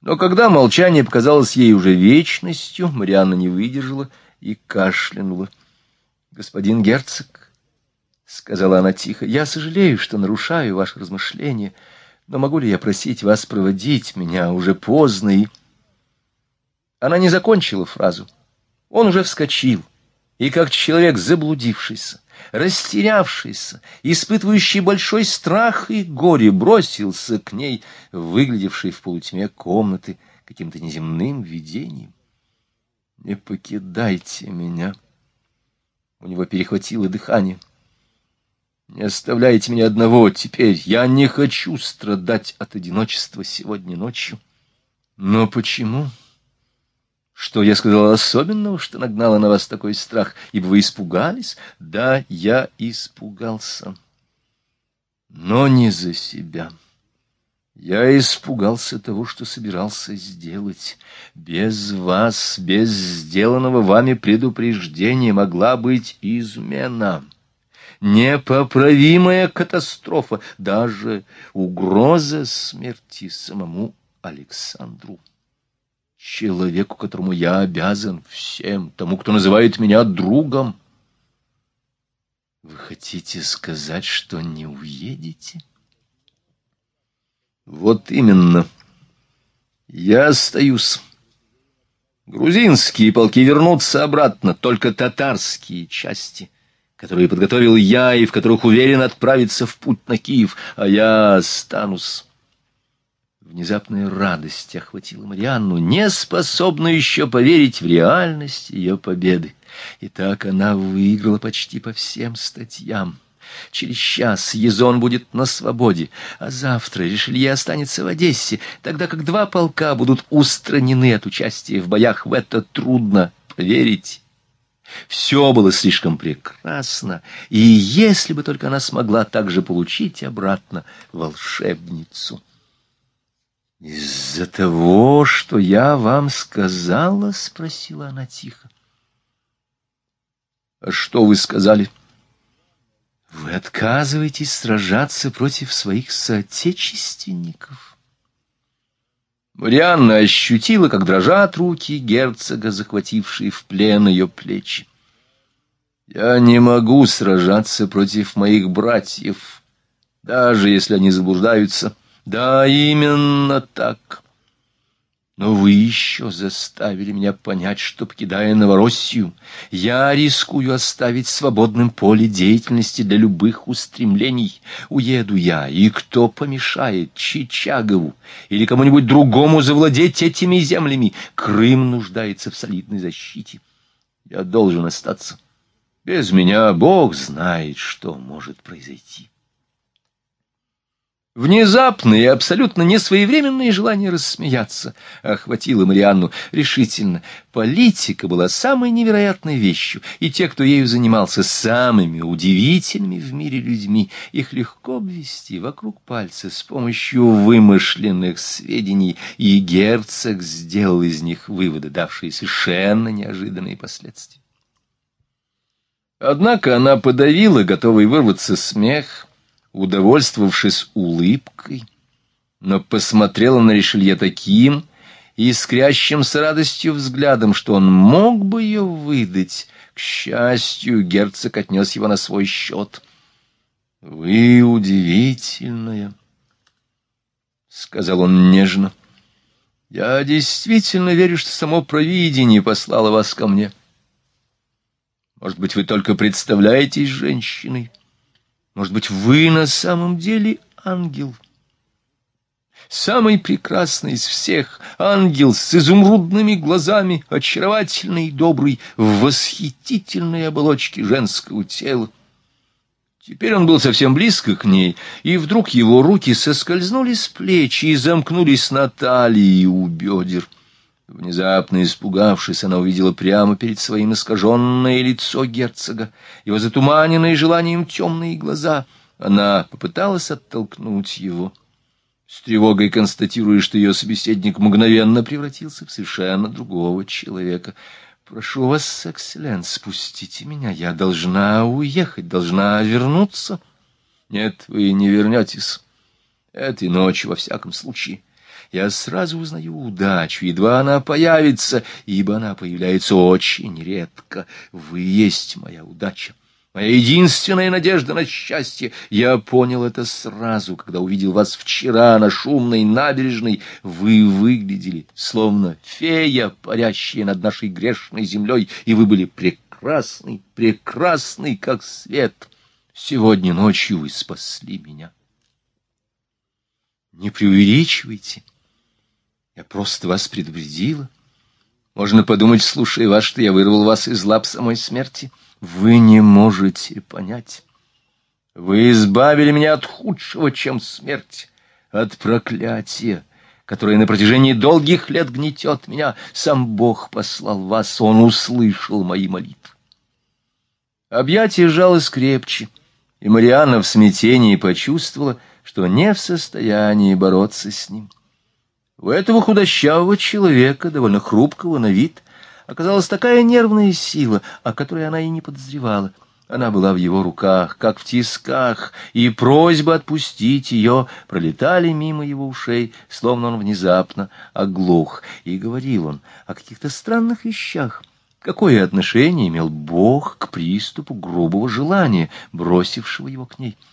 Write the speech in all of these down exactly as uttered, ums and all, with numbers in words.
Но когда молчание показалось ей уже вечностью, Марианна не выдержала и кашлянула. — Господин герцог, — сказала она тихо, — я сожалею, что нарушаю ваши размышления, но могу ли я просить вас проводить меня? Уже поздно и... Она не закончила фразу. Он уже вскочил, и как человек заблудившийся, растерявшийся, испытывающий большой страх и горе, бросился к ней, выглядевшей в полутьме комнаты каким-то неземным видением. «Не покидайте меня!» У него перехватило дыхание. «Не оставляйте меня одного теперь. Я не хочу страдать от одиночества сегодня ночью». «Но почему? Что я сказала особенного, что нагнала на вас такой страх? Ибо вы испугались?» «Да, я испугался. Но не за себя. Я испугался того, что собирался сделать. Без вас, без сделанного вами предупреждения могла быть измена, непоправимая катастрофа, даже угроза смерти самому Александру, человеку, которому я обязан всем, тому, кто называет меня другом. Вы хотите сказать, что не уедете?» «Вот именно. Я остаюсь. Грузинские полки вернутся обратно, только татарские части, которые подготовил я и в которых уверен отправиться в путь на Киев, а я останусь». Внезапная радость охватила Марианну, не способную еще поверить в реальность ее победы. И так она выиграла почти по всем статьям. Через час Езон будет на свободе, а завтра Ришелье останется в Одессе, тогда как два полка будут устранены от участия в боях. В это трудно поверить. Все было слишком прекрасно, и если бы только она смогла также получить обратно волшебницу. «Из-за того, что я вам сказала?» — спросила она тихо. «А что вы сказали?» «Вы отказываетесь сражаться против своих соотечественников». Марианна ощутила, как дрожат руки герцога, захватившие в плен ее плечи. «Я не могу сражаться против моих братьев, даже если они заблуждаются». «Да, именно так. Но вы еще заставили меня понять, что, покидая Новороссию, я рискую оставить свободным поле деятельности для любых устремлений. Уеду я, и кто помешает Чичагову или кому-нибудь другому завладеть этими землями? Крым нуждается в солидной защите. Я должен остаться. Без меня Бог знает, что может произойти». Внезапное и абсолютно несвоевременное желание рассмеяться охватило Марианну решительно. Политика была самой невероятной вещью, и те, кто ею занимался, самыми удивительными в мире людьми. Их легко обвести вокруг пальца с помощью вымышленных сведений, и герцог сделал из них выводы, давшие совершенно неожиданные последствия. Однако она подавила готовый вырваться смех, удовольствовавшись улыбкой, но посмотрела на Ришелье таким искрящимся радостью взглядом, что он мог бы ее выдать. К счастью, герцог отнес его на свой счет. — Вы удивительная, — сказал он нежно. — Я действительно верю, что само провидение послало вас ко мне. Может быть, вы только представляетесь женщиной. Может быть, вы на самом деле ангел? Самый прекрасный из всех, ангел с изумрудными глазами, очаровательный и добрый, в восхитительной оболочке женского тела. Теперь он был совсем близко к ней, и вдруг его руки соскользнули с плеч и замкнулись на талии у бедер. Внезапно испугавшись, она увидела прямо перед своим искаженное лицо герцога, его затуманенные желанием темные глаза. Она попыталась оттолкнуть его, с тревогой констатируя, что ее собеседник мгновенно превратился в совершенно другого человека. «Прошу вас, экселленс, спустите меня, я должна уехать, должна вернуться». «Нет, вы не вернетесь. Этой ночью, во всяком случае. Я сразу узнаю удачу, едва она появится, ибо она появляется очень редко. Вы есть моя удача, моя единственная надежда на счастье. Я понял это сразу, когда увидел вас вчера на шумной набережной. Вы выглядели, словно фея, парящая над нашей грешной землей, и вы были прекрасны, прекрасны, как свет. Сегодня ночью вы спасли меня. Не преувеличивайте. Я просто вас предупредила. Можно подумать, слушая вас, что я вырвал вас из лап самой смерти. Вы не можете понять. Вы избавили меня от худшего, чем смерть, от проклятия, которое на протяжении долгих лет гнетет меня. Сам Бог послал вас, Он услышал мои молитвы. Объятие сжалось крепче, и Марианна в смятении почувствовала, что не в состоянии бороться с ним. У этого худощавого человека, довольно хрупкого на вид, оказалась такая нервная сила, о которой она и не подозревала. Она была в его руках, как в тисках, и просьбы отпустить ее пролетали мимо его ушей, словно он внезапно оглох. И говорил он о каких-то странных вещах. Какое отношение имел Бог к приступу грубого желания, бросившего его к ней?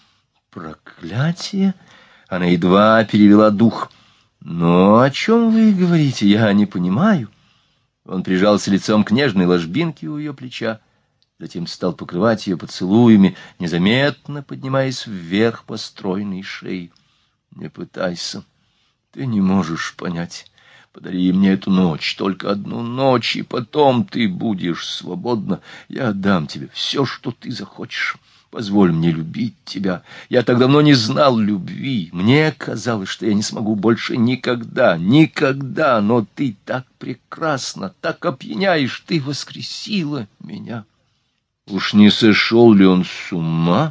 Проклятие! Она едва перевела дух. «Но о чем вы говорите? Я не понимаю». Он прижался лицом к нежной ложбинке у ее плеча, затем стал покрывать ее поцелуями, незаметно поднимаясь вверх по стройной шее. «Не пытайся, ты не можешь понять. Подари мне эту ночь, только одну ночь, и потом ты будешь свободна. Я отдам тебе все, что ты захочешь. Позволь мне любить тебя. Я так давно не знал любви. Мне казалось, что я не смогу больше никогда, никогда. Но ты так прекрасна, так опьяняешь, ты воскресила меня». Уж не сошел ли он с ума?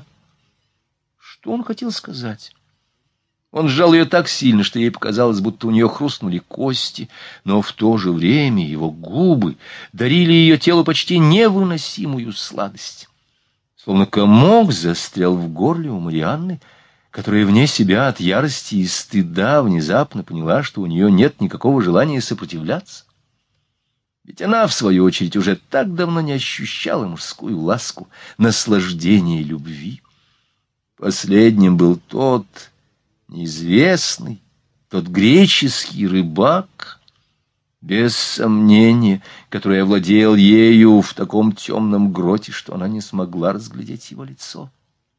Что он хотел сказать? Он сжал ее так сильно, что ей показалось, будто у нее хрустнули кости, но в то же время его губы дарили ее телу почти невыносимую сладость. Словно комок застрял в горле у Марианны, которая вне себя от ярости и стыда внезапно поняла, что у нее нет никакого желания сопротивляться. Ведь она, в свою очередь, уже так давно не ощущала мужскую ласку, наслаждение любви. Последним был тот неизвестный, тот греческий рыбак, без сомнения, который овладел ею в таком темном гроте, что она не смогла разглядеть его лицо.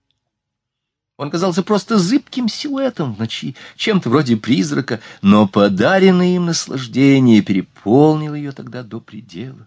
Он казался просто зыбким силуэтом в ночи, чем-то вроде призрака, но подаренное им наслаждение переполнило ее тогда до предела.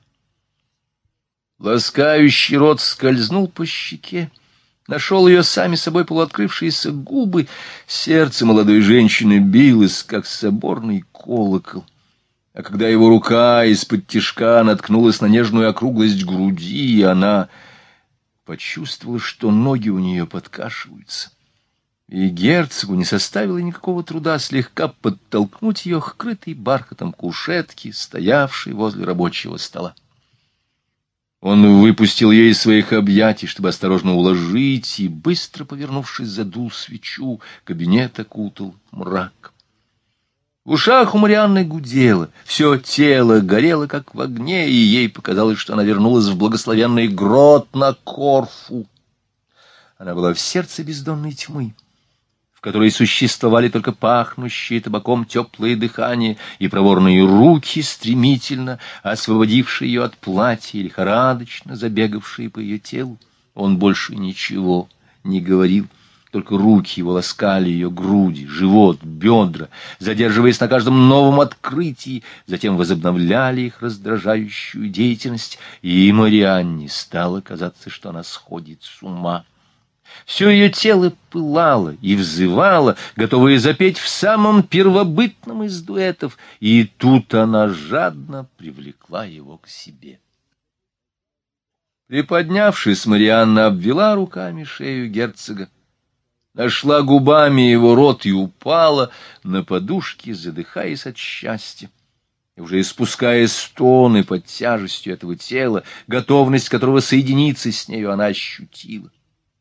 Ласкающий рот скользнул по щеке, нашел ее сами собой полуоткрывшиеся губы. Сердце молодой женщины билось, как соборный колокол. А когда его рука из-под тишка наткнулась на нежную округлость груди, она почувствовала, что ноги у нее подкашиваются. И герцогу не составило никакого труда слегка подтолкнуть ее к крытой бархатом кушетке, стоявшей возле рабочего стола. Он выпустил ее из своих объятий, чтобы осторожно уложить, и, быстро повернувшись, задул свечу, кабинет окутал мрак. В ушах у Марианны гудело, все тело горело, как в огне, и ей показалось, что она вернулась в благословенный грот на Корфу. Она была в сердце бездонной тьмы, в которой существовали только пахнущие табаком теплые дыхания и проворные руки, стремительно освободившие ее от платья и лихорадочно забегавшие по ее телу. Он больше ничего не говорил. Только руки его ласкали ее груди, живот, бедра, задерживаясь на каждом новом открытии, затем возобновляли их раздражающую деятельность, и Марианне стало казаться, что она сходит с ума. Все ее тело пылало и взывало, готовое запеть в самом первобытном из дуэтов, и тут она жадно привлекла его к себе. Приподнявшись, Марианна обвела руками шею герцога, нашла губами его рот и упала на подушки, задыхаясь от счастья. И уже испуская стоны под тяжестью этого тела, готовность которого соединиться с нею она ощутила.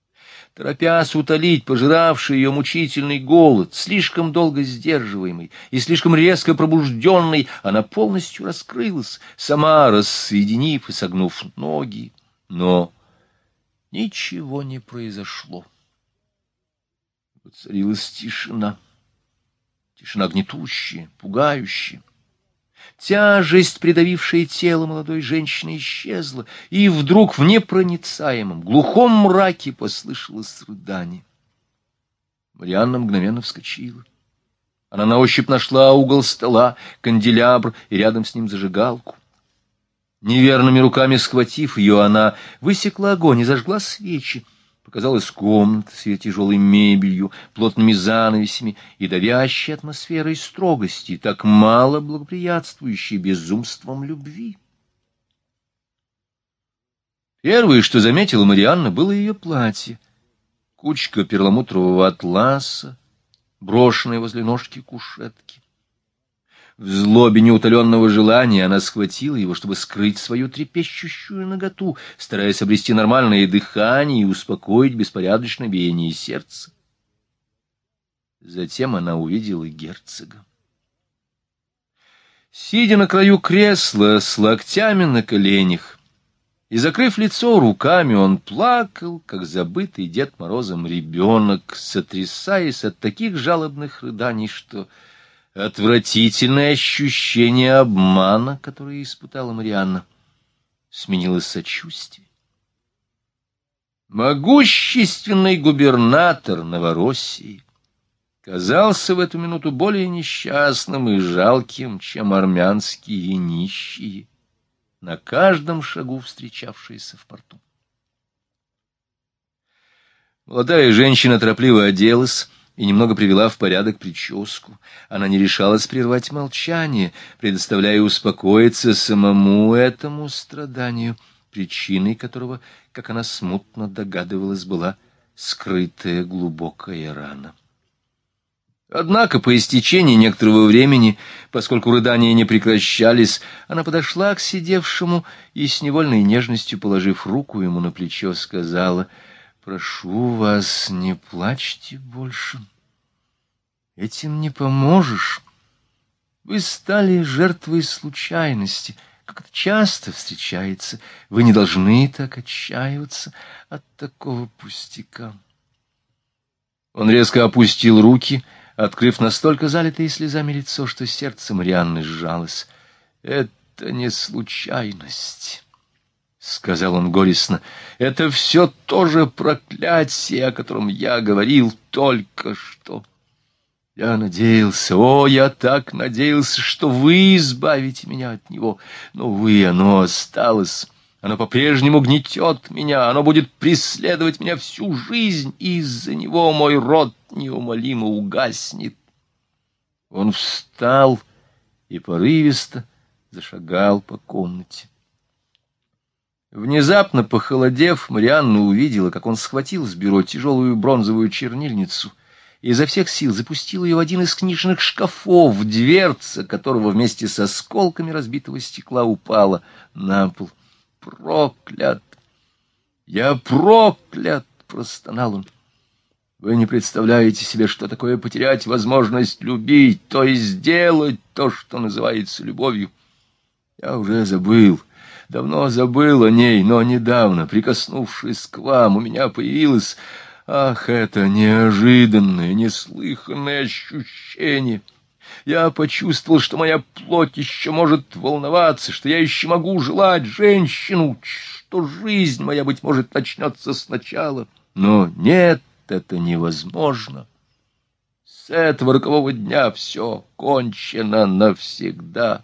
торопясь утолить пожиравший ее мучительный голод, слишком долго сдерживаемый и слишком резко пробужденный, она полностью раскрылась, сама рассоединив и согнув ноги. Но ничего не произошло. Воцарилась тишина. Тишина гнетущая, пугающая. Тяжесть, придавившая тело молодой женщины, исчезла, и вдруг в непроницаемом, глухом мраке послышалось рыдание. Марианна мгновенно вскочила. Она на ощупь нашла угол стола, канделябр и рядом с ним зажигалку. Неверными руками схватив ее, она высекла огонь и зажгла свечи. Показалась комната с ее тяжелой мебелью, плотными занавесями и давящей атмосферой строгости, так мало благоприятствующей безумством любви. Первое, что заметила Марианна, было ее платье. Кучка перламутрового атласа, брошенная возле ножки кушетки. В злобе неутоленного желания она схватила его, чтобы скрыть свою трепещущую наготу, стараясь обрести нормальное дыхание и успокоить беспорядочное биение сердца. Затем она увидела герцога. Сидя на краю кресла с локтями на коленях и закрыв лицо руками, он плакал, как забытый Дед Морозом ребенок, сотрясаясь от таких жалобных рыданий, что отвратительное ощущение обмана, которое испытала Марианна, сменилось сочувствием. Могущественный губернатор Новороссии казался в эту минуту более несчастным и жалким, чем армянские нищие, на каждом шагу встречавшиеся в порту. Молодая женщина торопливо оделась и немного привела в порядок прическу. Она не решалась прервать молчание, предоставляя успокоиться самому этому страданию, причиной которого, как она смутно догадывалась, была скрытая глубокая рана. Однако по истечении некоторого времени, поскольку рыдания не прекращались, она подошла к сидевшему и с невольной нежностью, положив руку ему на плечо, сказала: «Прошу вас, не плачьте больше. Этим не поможешь. Вы стали жертвой случайности, как это часто встречается. Вы не должны так отчаиваться от такого пустяка». Он резко опустил руки, открыв настолько залитое слезами лицо, что сердце Марианны сжалось. «Это не случайность», — сказал он горестно. «Это все тоже проклятие, о котором я говорил только что. Я надеялся, о, я так надеялся, что вы избавите меня от него. Но, увы, оно осталось. Оно по-прежнему гнетет меня, оно будет преследовать меня всю жизнь, и из-за него мой род неумолимо угаснет». Он встал и порывисто зашагал по комнате. Внезапно похолодев, Марианна увидела, как он схватил с бюро тяжелую бронзовую чернильницу и изо всех сил запустил ее в один из книжных шкафов, дверца которого вместе с осколками разбитого стекла упала на пол. «Проклят! Я проклят!» — простонал он. «Вы не представляете себе, что такое потерять возможность любить, то есть сделать то, что называется любовью. Я уже забыл, давно забыл о ней, но недавно, прикоснувшись к вам, у меня появилось, ах, это неожиданное, неслыханное ощущение. Я почувствовал, что моя плоть еще может волноваться, что я еще могу желать женщину, что жизнь моя, быть может, начнется сначала. Но нет, это невозможно. С этого рокового дня все кончено навсегда».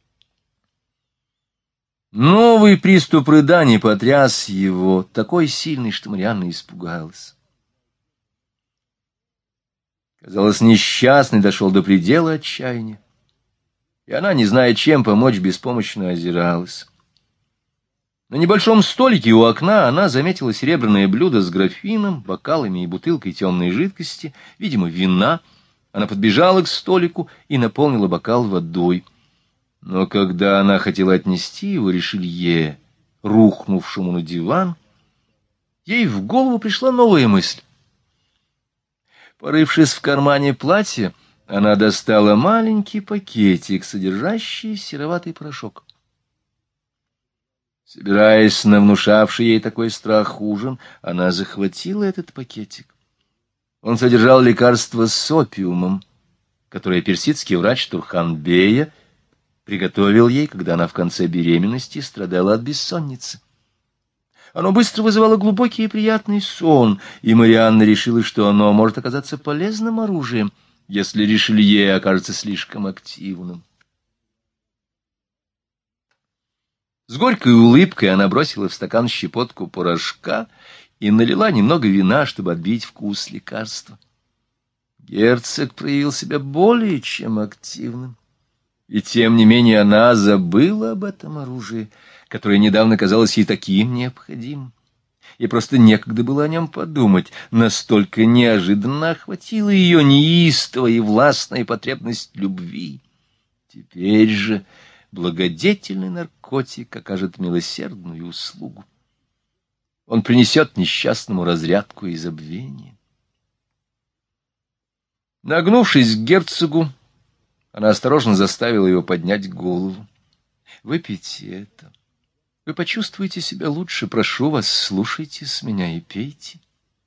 Новый приступ рыданий потряс его, такой сильный, что Марианна испугалась. Казалось, несчастный дошел до предела отчаяния, и она, не зная, чем помочь, беспомощно озиралась. На небольшом столике у окна она заметила серебряное блюдо с графином, бокалами и бутылкой темной жидкости, видимо, вина. Она подбежала к столику и наполнила бокал водой. Но когда она хотела отнести его Ришелье, рухнувшему на диван, ей в голову пришла новая мысль. Порывшись в кармане платья, она достала маленький пакетик, содержащий сероватый порошок. Собираясь на внушавший ей такой страх ужин, она захватила этот пакетик. Он содержал лекарство с опиумом, которое персидский врач Турхан-бея приготовил ей, когда она в конце беременности страдала от бессонницы. Оно быстро вызывало глубокий и приятный сон, и Марианна решила, что оно может оказаться полезным оружием, если Ришелье окажется слишком активным. С горькой улыбкой она бросила в стакан щепотку порошка и налила немного вина, чтобы отбить вкус лекарства. Герцог проявил себя более чем активным, и тем не менее она забыла об этом оружии, которое недавно казалось ей таким необходимым. И просто некогда было о нем подумать, настолько неожиданно охватила ее неистовая и властная потребность любви. Теперь же благодетельный наркотик окажет милосердную услугу. Он принесет несчастному разрядку и забвение. Нагнувшись к герцогу, она осторожно заставила его поднять голову. «Выпейте это. Вы почувствуете себя лучше. Прошу вас, слушайтесь меня и пейте».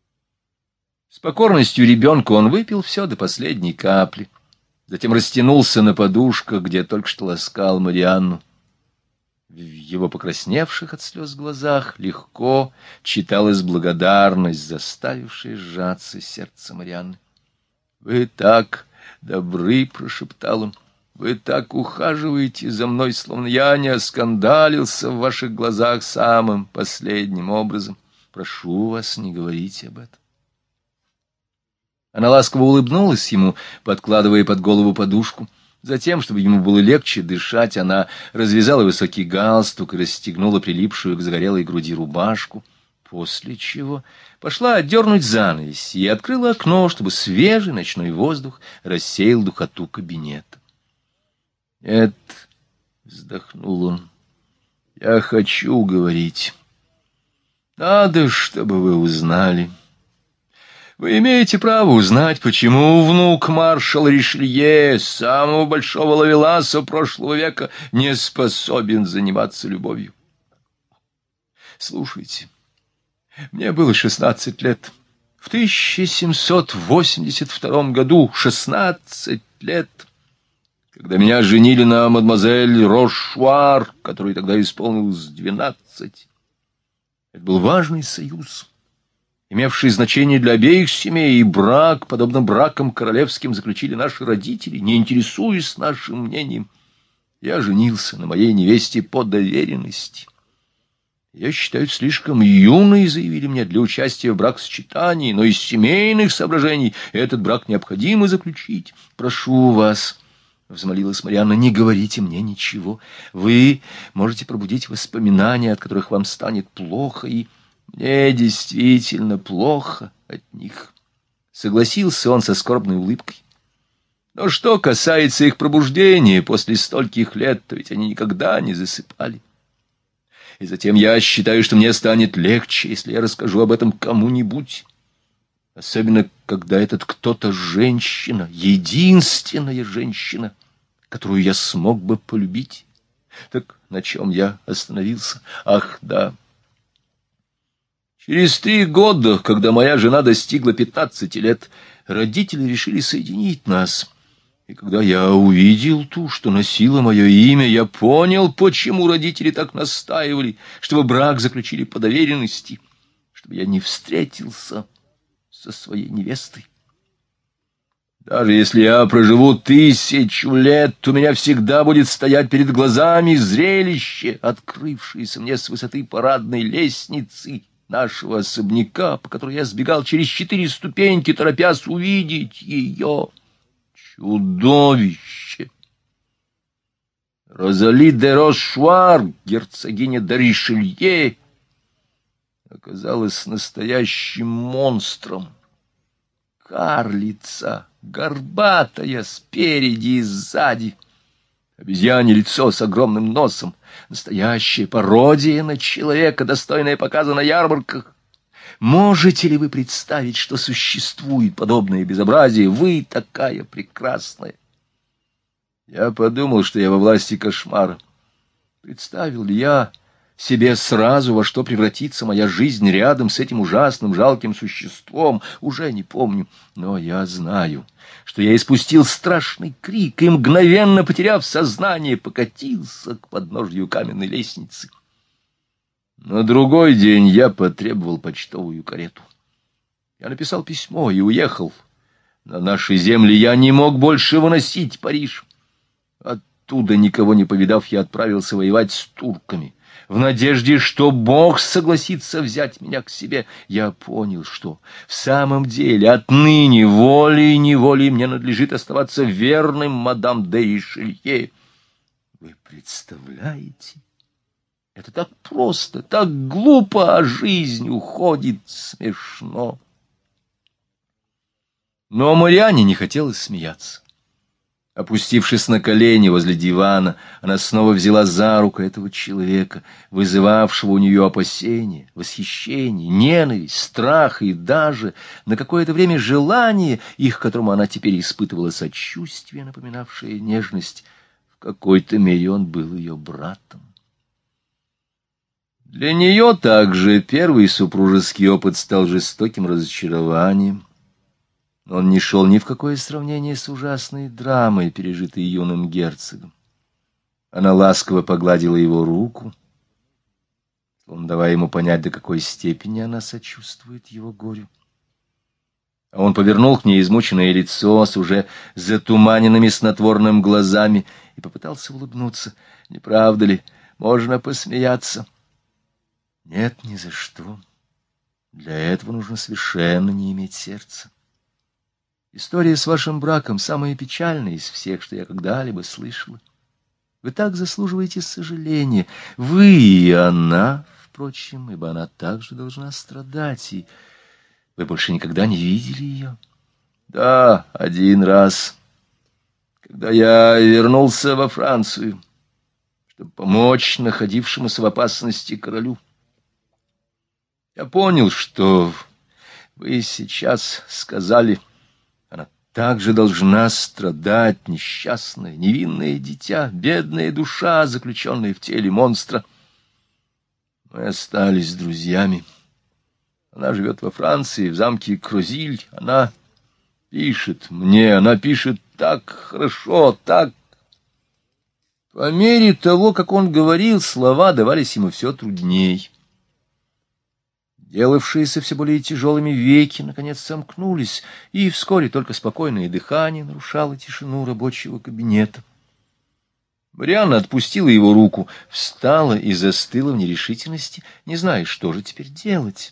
С покорностью ребенка он выпил все до последней капли. Затем растянулся на подушках, где только что ласкал Марианну. В его покрасневших от слез глазах легко читалась благодарность, заставившая сжаться сердце Марианны. «Вы так добры», — прошептал он, — «вы так ухаживаете за мной, словно я не оскандалился в ваших глазах самым последним образом. Прошу вас, не говорите об этом». Она ласково улыбнулась ему, подкладывая под голову подушку. Затем, чтобы ему было легче дышать, она развязала высокий галстук и расстегнула прилипшую к загорелой груди рубашку, после чего пошла отдернуть занавес и открыла окно, чтобы свежий ночной воздух рассеял духоту кабинета. «Нет», — вздохнул он, — «я хочу говорить. Надо, чтобы вы узнали. Вы имеете право узнать, почему внук маршала Ришелье, самого большого ловеласа прошлого века, не способен заниматься любовью. Слушайте, мне было шестнадцать лет. В тысяча семьсот восемьдесят втором году, шестнадцать лет, когда меня женили на мадемуазель Рошуар, которой тогда исполнилось двенадцать. Это был важный союз, имевший значение для обеих семей, и брак, подобно бракам королевским, заключили наши родители, не интересуясь нашим мнением. Я женился на моей невесте по доверенности. Я считаю, слишком юной, заявили мне, для участия в бракосочетании, но из семейных соображений этот брак необходимо заключить. Прошу вас, — взмолилась Марианна, — не говорите мне ничего. Вы можете пробудить воспоминания, от которых вам станет плохо, и... Мне действительно плохо от них, — согласился он со скорбной улыбкой. Но что касается их пробуждения после стольких лет, то ведь они никогда не засыпали. И затем я считаю, что мне станет легче, если я расскажу об этом кому-нибудь. Особенно, когда этот кто-то женщина, единственная женщина, которую я смог бы полюбить. Так на чем я остановился? Ах, да. Через три года, когда моя жена достигла пятнадцати лет, родители решили соединить нас. И когда я увидел ту, что носила мое имя, я понял, почему родители так настаивали, чтобы брак заключили по доверенности, чтобы я не встретился со своей невестой. Даже если я проживу тысячу лет, у меня всегда будет стоять перед глазами зрелище, открывшееся мне с высоты парадной лестницы нашего особняка, по которой я сбегал через четыре ступеньки, торопясь увидеть ее. Чудовище! Розали де Рошуар, герцогиня де Ришелье, оказалась настоящим монстром. Карлица, горбатая спереди и сзади, обезьянье лицо с огромным носом, настоящая пародия на человека, достойная показа на ярмарках. Можете ли вы представить, что существует подобное безобразие? Вы такая прекрасная. Я подумал, что я во власти кошмара. Представил ли я себе сразу, во что превратится моя жизнь рядом с этим ужасным, жалким существом? Уже не помню, но я знаю, что я испустил страшный крик и, мгновенно потеряв сознание, покатился к подножью каменной лестницы. На другой день я потребовал почтовую карету. Я написал письмо и уехал. На нашей земле я не мог больше выносить Париж. Оттуда, никого не повидав, я отправился воевать с турками, в надежде, что Бог согласится взять меня к себе. Я понял, что в самом деле отныне волей-неволей мне надлежит оставаться верным мадам де Ришелье. Вы представляете? Это так просто, так глупо, а жизнь уходит смешно. Но Марианне не хотелось смеяться. Опустившись на колени возле дивана, она снова взяла за руку этого человека, вызывавшего у нее опасения, восхищение, ненависть, страх и даже на какое-то время желание, их, к которому она теперь испытывала сочувствие, напоминавшее нежность. В какой-то мере он был ее братом. Для нее также первый супружеский опыт стал жестоким разочарованием. Он не шел ни в какое сравнение с ужасной драмой, пережитой юным герцогом. Она ласково погладила его руку, словно давая ему понять, до какой степени она сочувствует его горю. А он повернул к ней измученное лицо с уже затуманенными снотворным глазами и попытался улыбнуться. Не правда ли? Можно посмеяться. Нет, ни за что. Для этого нужно совершенно не иметь сердца. История с вашим браком самая печальная из всех, что я когда-либо слышала. Вы так заслуживаете сожаления. Вы и она, впрочем, ибо она также должна страдать, и вы больше никогда не видели ее. Да, один раз, когда я вернулся во Францию, чтобы помочь находившемуся в опасности королю. Я понял, что вы сейчас сказали... Она также должна страдать, несчастное, невинное дитя, бедная душа, заключенная в теле монстра. Мы остались друзьями. Она живет во Франции, в замке Крозиль. Она пишет мне, она пишет так хорошо, так... По мере того, как он говорил, слова давались ему все трудней. Делавшиеся все более тяжелыми веки, наконец, сомкнулись, и вскоре только спокойное дыхание нарушало тишину рабочего кабинета. Марианна отпустила его руку, встала и застыла в нерешительности, не зная, что же теперь делать.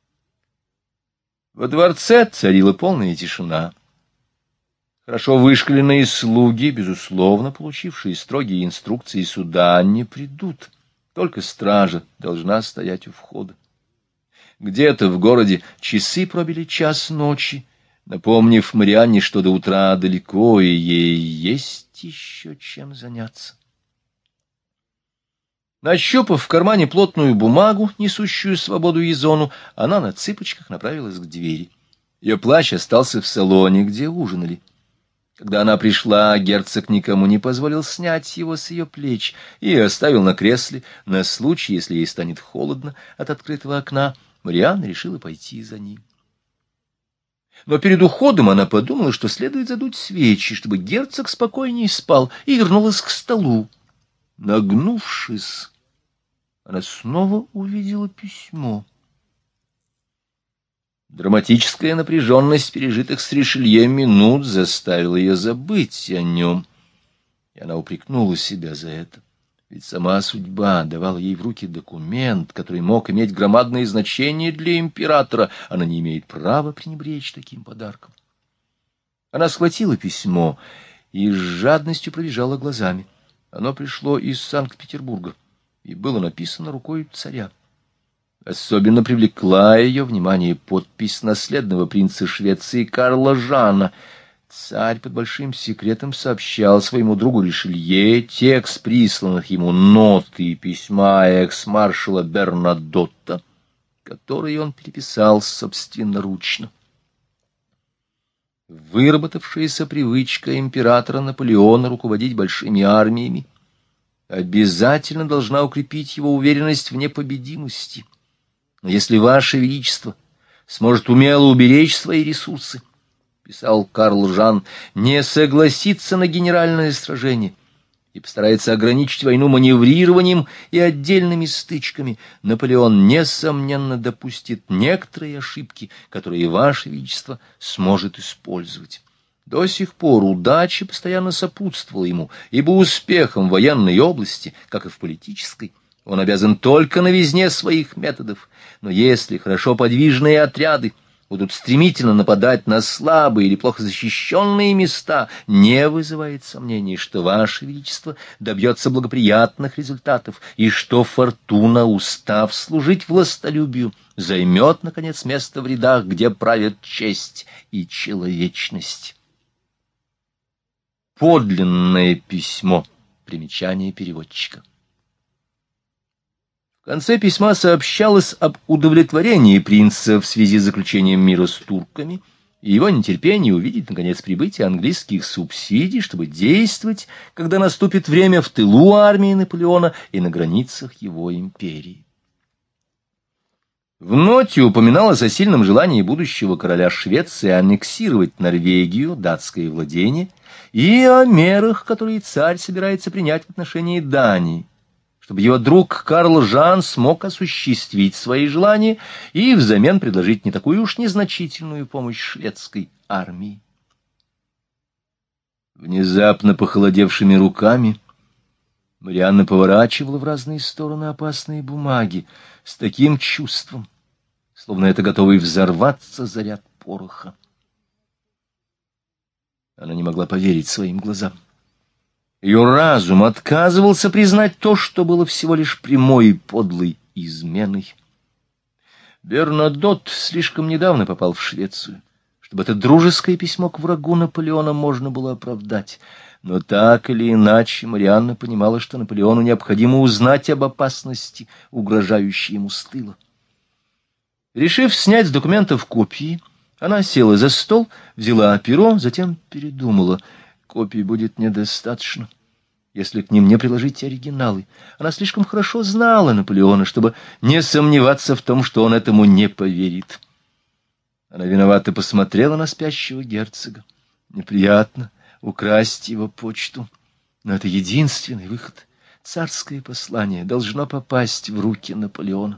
Во дворце царила полная тишина. Хорошо вышколенные слуги, безусловно, получившие строгие инструкции суда, не придут. Только стража должна стоять у входа. Где-то в городе часы пробили час ночи, напомнив Марианне, что до утра далеко, и ей есть еще чем заняться. Нащупав в кармане плотную бумагу, несущую свободу Изону, она на цыпочках направилась к двери. Ее плащ остался в салоне, где ужинали. Когда она пришла, герцог никому не позволил снять его с ее плеч и оставил на кресле на случай, если ей станет холодно от открытого окна. Марианна решила пойти за ним. Но перед уходом она подумала, что следует задуть свечи, чтобы герцог спокойнее спал, и вернулась к столу. Нагнувшись, она снова увидела письмо. Драматическая напряженность пережитых с Ришелье минут заставила ее забыть о нем, и она упрекнула себя за это. Ведь сама судьба давала ей в руки документ, который мог иметь громадное значение для императора. Она не имеет права пренебречь таким подарком. Она схватила письмо и с жадностью пробежала глазами. Оно пришло из Санкт-Петербурга и было написано рукой царя. Особенно привлекла ее внимание подпись наследного принца Швеции Карла Жана. Царь под большим секретом сообщал своему другу Ришелье текст присланных ему нот и письма экс-маршала Бернадотта, которые он переписал собственноручно. Выработавшаяся привычка императора Наполеона руководить большими армиями обязательно должна укрепить его уверенность в непобедимости. Но если Ваше Величество сможет умело уберечь свои ресурсы, писал Карл Жан, не согласится на генеральное сражение и постарается ограничить войну маневрированием и отдельными стычками, Наполеон, несомненно, допустит некоторые ошибки, которые Ваше Величество сможет использовать. До сих пор удача постоянно сопутствовала ему, ибо успехом в военной области, как и в политической, он обязан только новизне своих методов. Но если хорошо подвижные отряды будут стремительно нападать на слабые или плохо защищенные места, не вызывает сомнений, что Ваше Величество добьется благоприятных результатов, и что фортуна, устав служить властолюбию, займет, наконец, место в рядах, где правят честь и человечность. Подлинное письмо. Примечание переводчика. В конце письма сообщалось об удовлетворении принца в связи с заключением мира с турками и его нетерпении увидеть, наконец, прибытие английских субсидий, чтобы действовать, когда наступит время, в тылу армии Наполеона и на границах его империи. В ноте упоминалось о сильном желании будущего короля Швеции аннексировать Норвегию, датское владение, и о мерах, которые царь собирается принять в отношении Дании, чтобы его друг Карл Жан смог осуществить свои желания и взамен предложить не такую уж незначительную помощь шведской армии. Внезапно похолодевшими руками Марианна поворачивала в разные стороны опасные бумаги с таким чувством, словно это готовый взорваться заряд пороха. Она не могла поверить своим глазам. Ее разум отказывался признать то, что было всего лишь прямой и подлой изменой. Бернадотт слишком недавно попал в Швецию, чтобы это дружеское письмо к врагу Наполеона можно было оправдать. Но так или иначе Марианна понимала, что Наполеону необходимо узнать об опасности, угрожающей ему с тыла. Решив снять с документов копии, она села за стол, взяла перо, затем передумала. Копий будет недостаточно, если к ним не приложить оригиналы. Она слишком хорошо знала Наполеона, чтобы не сомневаться в том, что он этому не поверит. Она виновато посмотрела на спящего герцога. Неприятно украсть его почту, но это единственный выход. Царское послание должно попасть в руки Наполеона.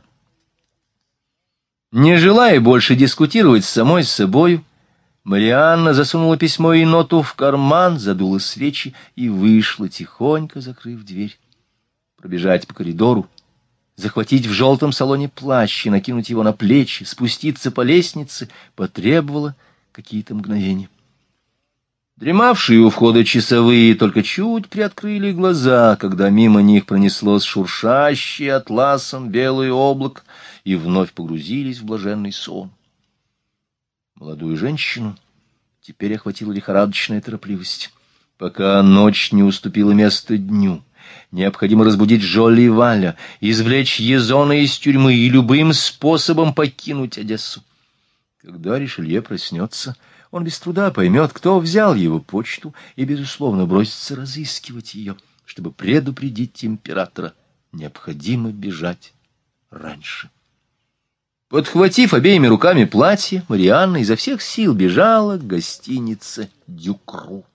Не желая больше дискутировать с самой собою, Марианна засунула письмо и ноту в карман, задула свечи и вышла, тихонько закрыв дверь. Пробежать по коридору, захватить в желтом салоне плащ и накинуть его на плечи, спуститься по лестнице потребовало какие-то мгновения. Дремавшие у входа часовые только чуть приоткрыли глаза, когда мимо них пронеслось шуршащее атласом белое облако, и вновь погрузились в блаженный сон. Молодую женщину теперь охватила лихорадочная торопливость. Пока ночь не уступила место дню, необходимо разбудить Жолли Валя, извлечь Езона из тюрьмы и любым способом покинуть Одессу. Когда Ришелье проснется, он без труда поймет, кто взял его почту, и, безусловно, бросится разыскивать ее, чтобы предупредить императора. Необходимо бежать раньше. Подхватив обеими руками платье, Марианна изо всех сил бежала к гостинице «Дюкру».